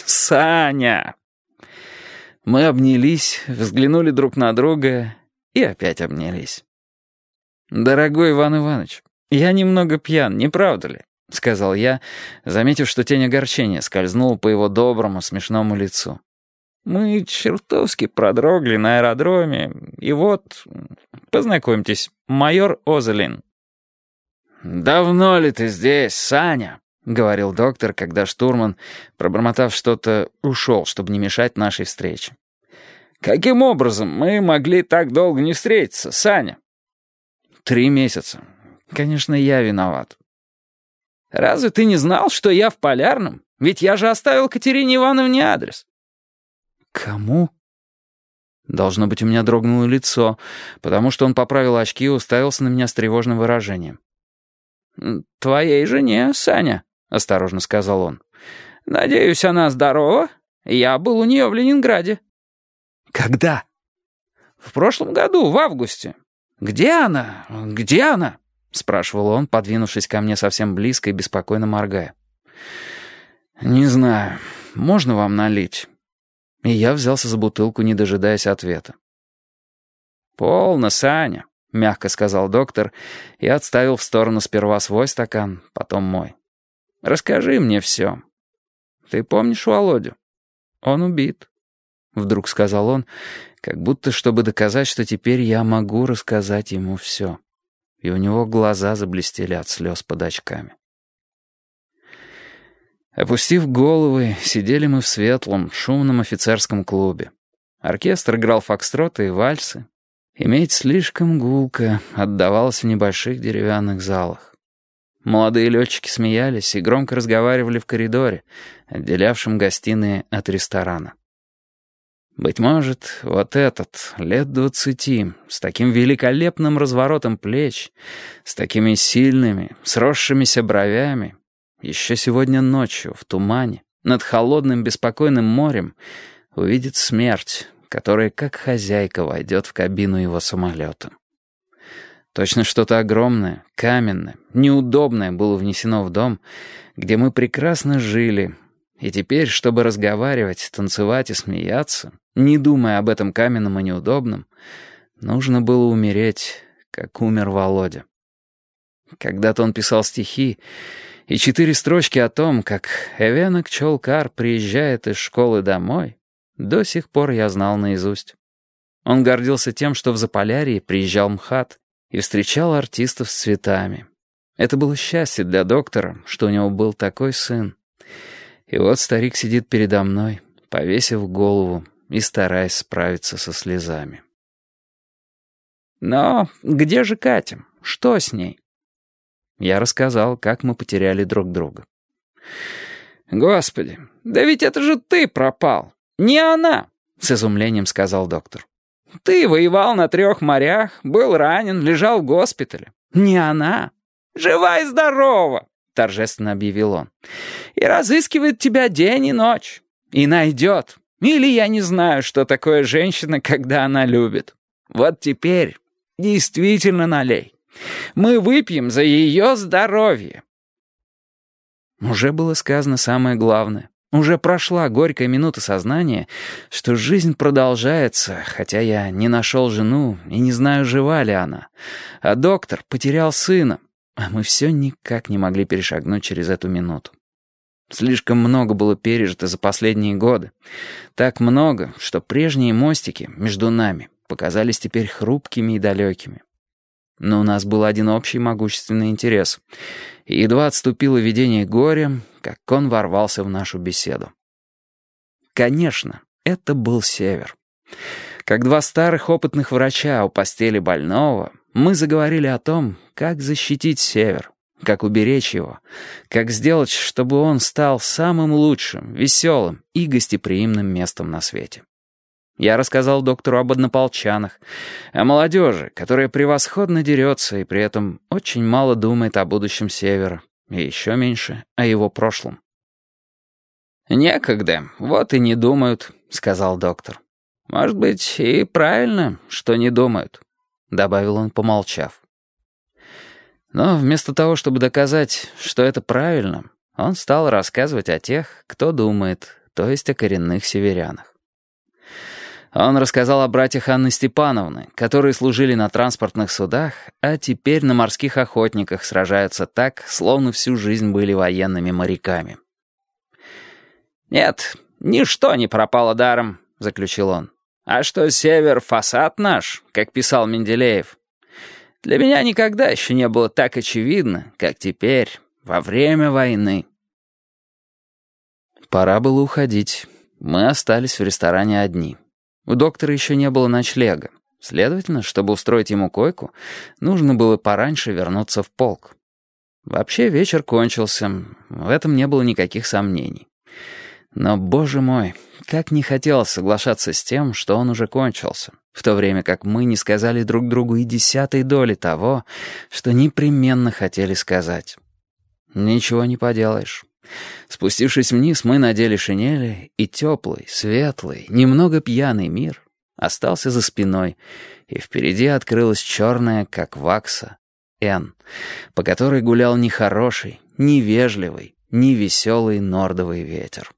Саня!» Мы обнялись, взглянули друг на друга и опять обнялись. «Дорогой Иван Иванович, я немного пьян, не правда ли?» — сказал я, заметив, что тень огорчения скользнула по его доброму, смешному лицу. «Мы чертовски продрогли на аэродроме, и вот, познакомьтесь, майор Озелин». «Давно ли ты здесь, Саня?» — говорил доктор, когда штурман, пробормотав что-то, ушел, чтобы не мешать нашей встрече. «Каким образом мы могли так долго не встретиться, Саня?» 3 месяца. Конечно, я виноват. «Разве ты не знал, что я в Полярном? Ведь я же оставил Катерине Ивановне адрес». «Кому?» Должно быть, у меня дрогнуло лицо, потому что он поправил очки и уставился на меня с тревожным выражением. «Твоей жене, Саня», — осторожно сказал он. «Надеюсь, она здорова? Я был у нее в Ленинграде». «Когда?» «В прошлом году, в августе». «Где она? Где она?» — спрашивал он, подвинувшись ко мне совсем близко и беспокойно моргая. «Не знаю. Можно вам налить?» И я взялся за бутылку, не дожидаясь ответа. «Полно, Саня», — мягко сказал доктор и отставил в сторону сперва свой стакан, потом мой. «Расскажи мне все. Ты помнишь Володю? Он убит», — вдруг сказал он, как будто чтобы доказать, что теперь я могу рассказать ему все. И у него глаза заблестели от слез под очками. Опустив головы, сидели мы в светлом, шумном офицерском клубе. Оркестр играл фокстроты и вальсы. И медь слишком гулко отдавалась в небольших деревянных залах. Молодые летчики смеялись и громко разговаривали в коридоре, отделявшем гостиные от ресторана. Быть может, вот этот, лет 20, с таким великолепным разворотом плеч, с такими сильными, сросшимися бровями, еще сегодня ночью, в тумане, над холодным беспокойным морем, увидит смерть, которая, как хозяйка, войдет в кабину его самолета. Точно что-то огромное, каменное, неудобное было внесено в дом, где мы прекрасно жили, и теперь, чтобы разговаривать, танцевать и смеяться, не думая об этом каменном и неудобном, нужно было умереть, как умер Володя. Когда-то он писал стихи, и 4 строчки о том, как Эвенок Чолкар приезжает из школы домой, до сих пор я знал наизусть. Он гордился тем, что в Заполярье приезжал МХАТ и встречал артистов с цветами. Это было счастье для доктора, что у него был такой сын. И вот старик сидит передо мной, повесив голову и стараясь справиться со слезами. «Но где же Катя? Что с ней?» Я рассказал, как мы потеряли друг друга. «Господи, да ведь это же ты пропал, не она!» — с изумлением сказал доктор. «Ты воевал на 3 морях, был ранен, лежал в госпитале. Не она! Жива и здорова!» — торжественно объявил он. «И разыскивает тебя день и ночь. И найдет. Или я не знаю, что такое женщина, когда она любит. Вот теперь действительно налей. Мы выпьем за ее здоровье». Уже было сказано самое главное. Уже прошла горькая минута сознания, что жизнь продолжается, хотя я не нашел жену и не знаю, жива ли она. А доктор потерял сына, а мы все никак не могли перешагнуть через эту минуту. Слишком много было пережито за последние годы. Так много, что прежние мостики между нами показались теперь хрупкими и далекими. Но у нас был один общий могущественный интерес. И едва отступило видение горя, как он ворвался в нашу беседу. Конечно, это был Север. Как 2 старых опытных врача у постели больного, мы заговорили о том, как защитить Север, как уберечь его, как сделать, чтобы он стал самым лучшим, веселым и гостеприимным местом на свете. Я рассказал доктору об однополчанах, о молодежи, которая превосходно дерется и при этом очень мало думает о будущем Севера, и еще меньше о его прошлом. «Некогда, вот и не думают», — сказал доктор. «Может быть, и правильно, что не думают», — добавил он, помолчав. Но вместо того, чтобы доказать, что это правильно, он стал рассказывать о тех, кто думает, то есть о коренных северянах. Он рассказал о братьях Анны Степановны, которые служили на транспортных судах, а теперь на морских охотниках сражаются так, словно всю жизнь были военными моряками. «Нет, ничто не пропало даром», — заключил он. «А что север — фасад наш, как писал Менделеев. Для меня никогда еще не было так очевидно, как теперь, во время войны». Пора было уходить. Мы остались в ресторане одни. У доктора еще не было ночлега. Следовательно, чтобы устроить ему койку, нужно было пораньше вернуться в полк. Вообще вечер кончился, в этом не было никаких сомнений. Но, боже мой, как не хотелось соглашаться с тем, что он уже кончился, в то время как мы не сказали друг другу и 0,1 того, что непременно хотели сказать. Ничего не поделаешь. Спустившись вниз, мы надели шинели, и теплый, светлый, немного пьяный мир остался за спиной, и впереди открылась черная, как вакса, Н, по которой гулял ни хороший, ни вежливый, ни веселый нордовый ветер.